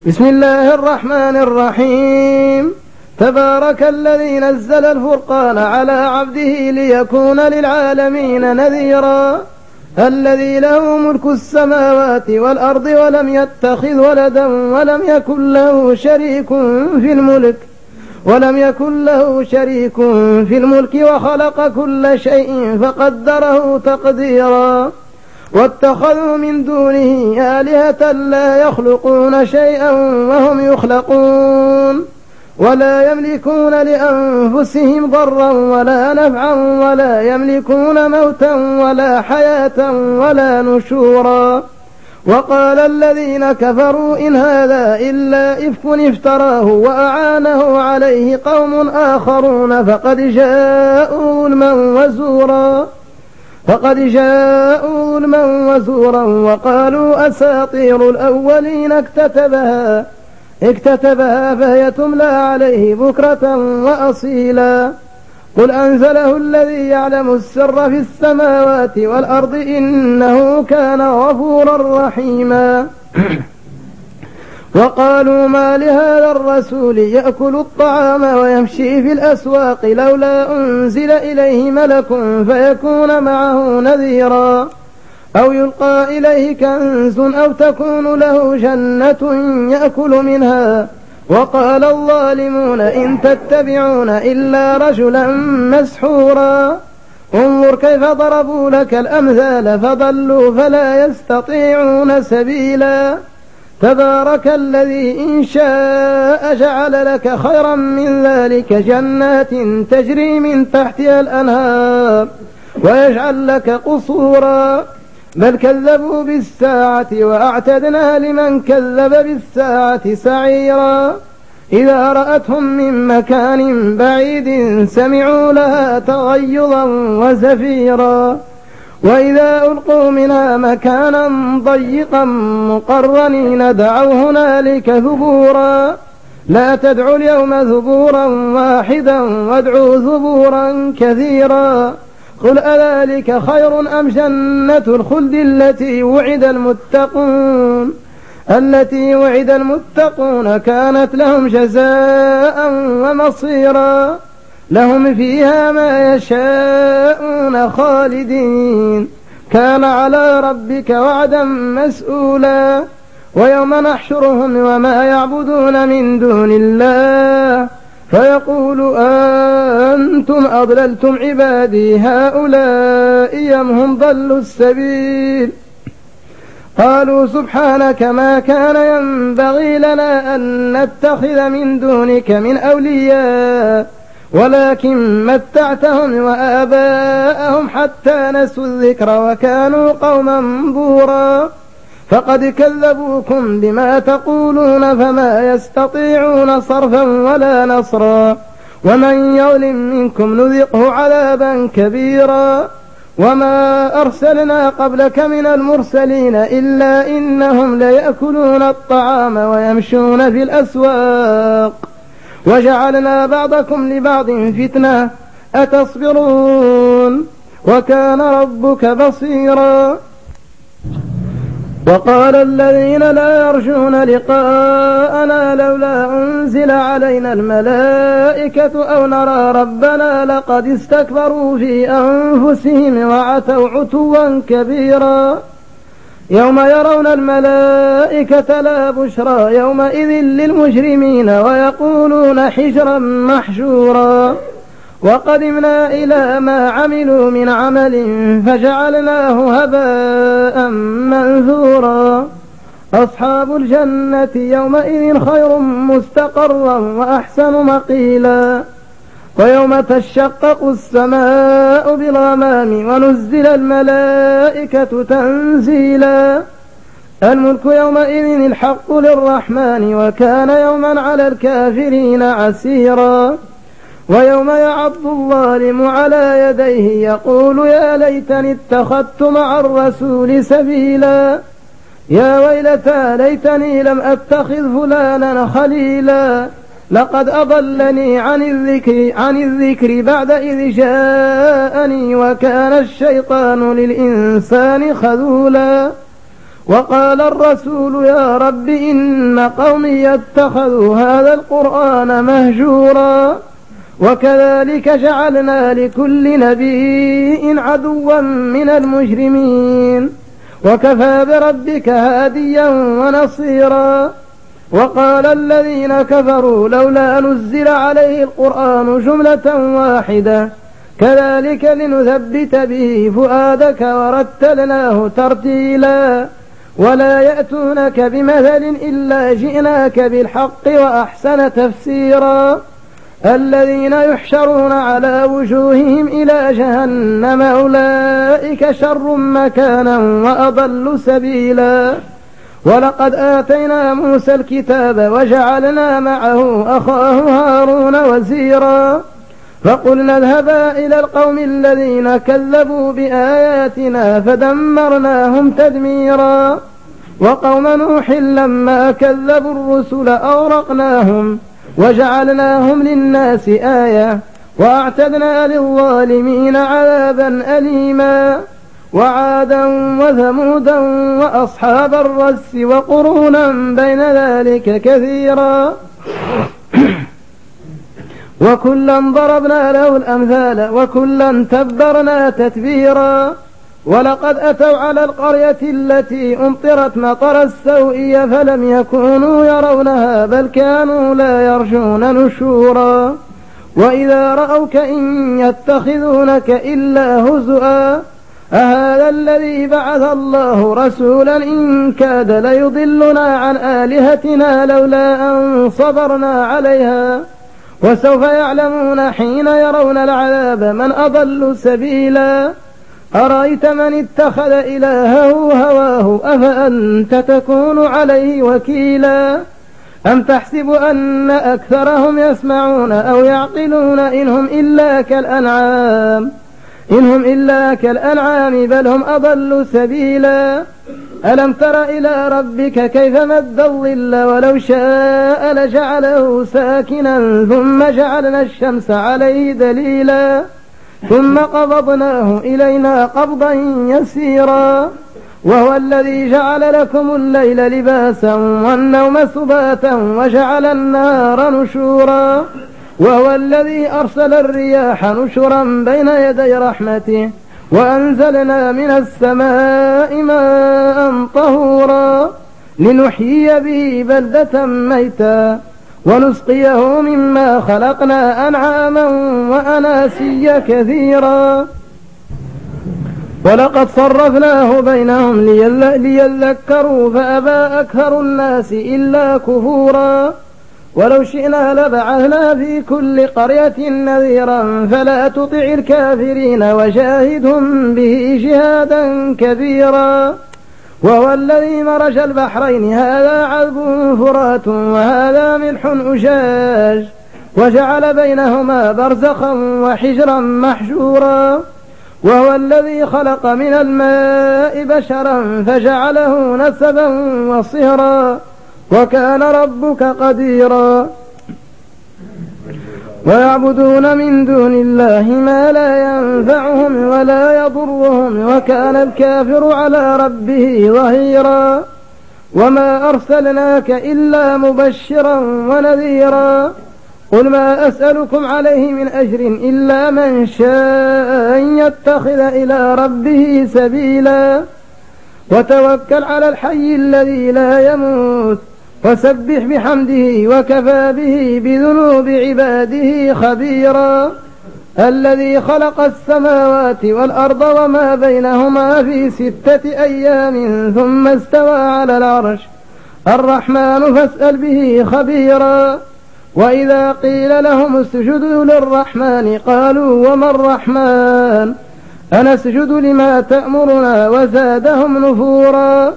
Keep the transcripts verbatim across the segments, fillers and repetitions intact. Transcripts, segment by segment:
بسم الله الرحمن الرحيم. تبارك الذي نزل الفرقان على عبده ليكون للعالمين نذيرا الذي له ملك السماوات والأرض ولم يتخذ ولدا ولم يكن له شريك في الملك ولم يكن له شريك في الملك وخلق كل شيء فقدره تقديرا واتخذوا من دونه آلهة لا يخلقون شيئا وهم يخلقون ولا يملكون لأنفسهم ضرا ولا نفعا ولا يملكون موتا ولا حياة ولا نشورا. وقال الذين كفروا إن هذا إلا إفك افتراه وأعانه عليه قوم آخرون فقد جاءوا ظلما وزورا فقد جاءوا ظلما وزورا وقالوا أساطير الأولين اكتتبها اكتتبها فهي تملى عليه بكرة وأصيلا. قل أنزله الذي يعلم السر في السماوات والأرض إنه كان غفورا رحيما. وقالوا ما لهذا الرسول يأكل الطعام ويمشي في الأسواق لولا أنزل إليه ملك فيكون معه نذيرا أو يلقى إليه كنز أو تكون له جنة يأكل منها. وقال الظالمون إن تتبعون إلا رجلا مسحورا. انظر كيف ضربوا لك الأمثال فضلوا فلا يستطيعون سبيلا. تبارك الذي إن شاء جعل لك خيرا من ذلك جنات تجري من تحتها الأنهار ويجعل لك قصورا بل كذبوا بالساعة وأعتدنا لمن كذب بالساعة سعيرا. إذا رأتهم من مكان بعيد سمعوا لها تغيظا وزفيرا وإذا ألقوا منها مكانا ضيقا مقرنين دعوا هنالك ثبورا لا تدعوا اليوم ثبورا واحدا وادعوا ثبورا كثيرا. قل أذلك خير أم جنة الخلد التي وعد المتقون التي وعد المتقون كانت لهم جزاء ومصيرا لهم فيها ما يشاءون خالدين كان على ربك وعدا مسؤولا. ويوم نحشرهم وما يعبدون من دون الله فيقول أنتم أضللتم عبادي هؤلاء أم هم ضلوا السبيل قالوا سبحانك ما كان ينبغي لنا أن نتخذ من دونك من أولياء ولكن متعتهم وآباءهم حتى نسوا الذكر وكانوا قوما بورا فقد كذبوكم بما تقولون فما يستطيعون صرفا ولا نصرا ومن يظلم منكم نذقه عذابا كبيرا. وما أرسلنا قبلك من المرسلين إلا إنهم ليأكلون الطعام ويمشون في الأسواق وجعلنا بعضكم لبعض فتنة أتصبرون وكان ربك بصيرا. وقال الذين لا يرجون لقاءنا لولا أنزل علينا الملائكة أو نرى ربنا لقد استكبروا في أنفسهم وعتوا عتوا كبيرا. يوم يرون الملائكة لا بشرى يومئذ للمجرمين ويقولون حجرا محجورا. وقدمنا إلى ما عملوا من عمل فجعلناه هباء منثورا. أصحاب الجنة يومئذ خير مستقرا وأحسن مقيلا. ويوم تشقق السماء بالغمام ونزل الملائكة تنزيلا. الملك يومئذ الحق للرحمن وكان يوما على الكافرين عسيرا. ويوم يعض الظالم على يديه يقول يا ليتني اتخذت مع الرسول سبيلا يا ويلتى ليتني لم أتخذ فلانا خليلا لقد أضلني عن الذكر, عن الذكر بعد إذ جاءني وكان الشيطان للإنسان خذولا. وقال الرسول يا رب إن قومي اتخذوا هذا القرآن مهجورا وكذلك جعلنا لكل نبي عدوا من المجرمين وكفى بربك هاديا ونصيرا. وقال الذين كفروا لولا نزل عليه القرآن جملة واحدة كذلك لنثبت به فؤادك ورتلناه ترتيلا ولا يأتونك بمثل إلا جئناك بالحق وأحسن تفسيرا. الذين يحشرون على وجوههم إلى جهنم أولئك شر مكانا وأضل سبيلا. ولقد آتينا موسى الكتاب وجعلنا معه أخاه هارون وزيرا فقلنا اذهبا إلى القوم الذين كذبوا بآياتنا فدمرناهم تدميرا. وقوم نوح لما كذبوا الرسل أغرقناهم وجعلناهم للناس آية وأعتدنا للظالمين عذابا أليما. وعادا وثمودا وأصحاب الرس وقرونا بين ذلك كثيرا وكلا ضربنا له الأمثال وكلا تبرنا تتبيرا. ولقد أتوا على القرية التي أمطرت مطر السوء فلم يكونوا يرونها بل كانوا لا يرجون نشورا. وإذا رأوك إن يتخذونك إلا هزؤا أهذا الذي بعث الله رسولا إن كاد ليضلنا عن آلهتنا لولا أن صبرنا عليها وسوف يعلمون حين يرون العذاب من أضل سبيلا. أرأيت من اتخذ إلهه هواه أفأنت تكون عليه وكيلا أم تحسب أن أكثرهم يسمعون أو يعقلون إنهم إلا كالأنعام إنهم إلا كالأنعام بل هم أضل سبيلا. ألم تر إلى ربك كيف مد الظل ولو شاء لجعله ساكنا ثم جعلنا الشمس عليه دليلا ثم قبضناه إلينا قبضا يسيرا. وهو الذي جعل لكم الليل لباسا والنوم سباتا وجعل النهار نشورا. وهو الذي أرسل الرياح نشرا بين يدي رحمته وأنزلنا من السماء ماء طهورا لنحيي به بلدة ميتا ونسقيه مما خلقنا أنعاما وأناسيا كثيرا. ولقد صرفناه بينهم ليذكروا فأبى أكثر الناس إلا كفورا. ولو شئنا لبعثنا في كل قرية نذيرا فلا تطع الكافرين وجاهدهم به جهادا كبيرا. وهو الذي مرج البحرين هذا عذب فرات وهذا ملح أجاج وجعل بينهما برزخا وحجرا محجورا. وهو الذي خلق من الماء بشرا فجعله نسبا وصهرا وكان ربك قديرا. ويعبدون من دون الله ما لا ينفعهم ولا يضرهم وكان الكافر على ربه ظهيرا. وما أرسلناك إلا مبشرا ونذيرا. قل ما أسألكم عليه من أجر إلا من شاء أن يتخذ إلى ربه سبيلا. وتوكل على الحي الذي لا يموت وسبح بحمده وكفى به بذنوب عباده خبيرا. الذي خلق السماوات والأرض وما بينهما في ستة أيام ثم استوى على العرش الرحمن فاسأل به خبيرا. وإذا قيل لهم اسجدوا للرحمن قالوا وما الرحمن أنسجد لما تأمرنا وزادهم نفورا.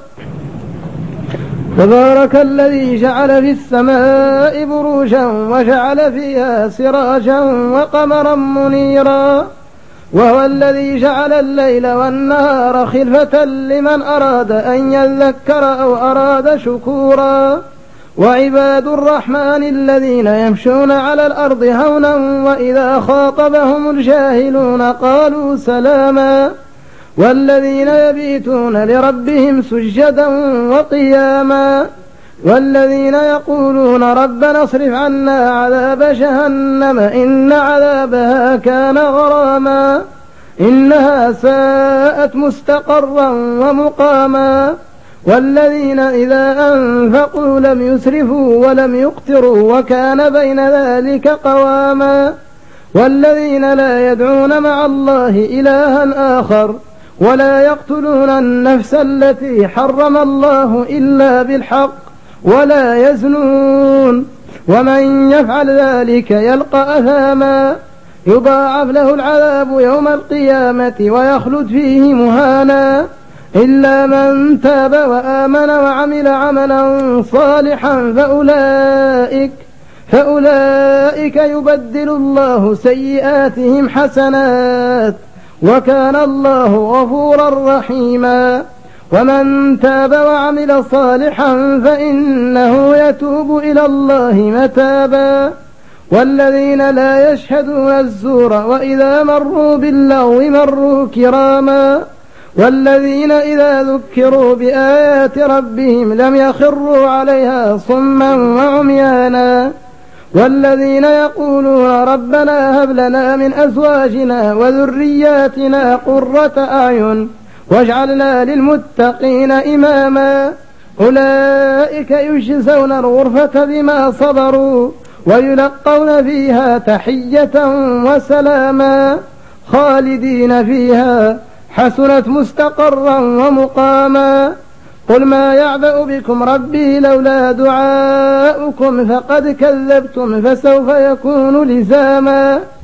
تبارك الذي جعل في السماء بروجا وجعل فيها سراجا وقمرا منيرا. وهو الذي جعل الليل والنهار خلفة لمن أراد أن يذكر أو أراد شكورا. وعباد الرحمن الذين يمشون على الأرض هونا وإذا خاطبهم الجاهلون قالوا سلاما. والذين يبيتون لربهم سجدا وقياما والذين يقولون ربنا اصرف عنا عذاب جهنم إن عذابها كان غراما إنها ساءت مستقرا ومقاما والذين إذا أنفقوا لم يسرفوا ولم يقتروا وكان بين ذلك قواما والذين لا يدعون مع الله إلها آخر ولا يقتلون النفس التي حرم الله إلا بالحق ولا يزنون ومن يفعل ذلك يلقى أثاما يضاعف له العذاب يوم القيامة ويخلد فيه مهانا إلا من تاب وآمن وعمل عملا صالحا فأولئك فأولئك يبدل الله سيئاتهم حسنات وكان الله غفورا رحيما ومن تاب وعمل صالحا فإنه يتوب إلى الله متابا والذين لا يشهدون الزور وإذا مروا باللغو مروا كراما والذين إذا ذكروا بآيات ربهم لم يخروا عليها صما وعميانا والذين يقولون ربنا هب لنا من أزواجنا وذرياتنا قرة أعين واجعلنا للمتقين إماما أولئك يجزون الغرفة بما صبروا ويلقون فيها تحية وسلاما خالدين فيها حسنت مستقرا ومقاما قل ما يعبأ بكم ربي لولا دعاؤكم فقد كذبتم فسوف يكون لزاما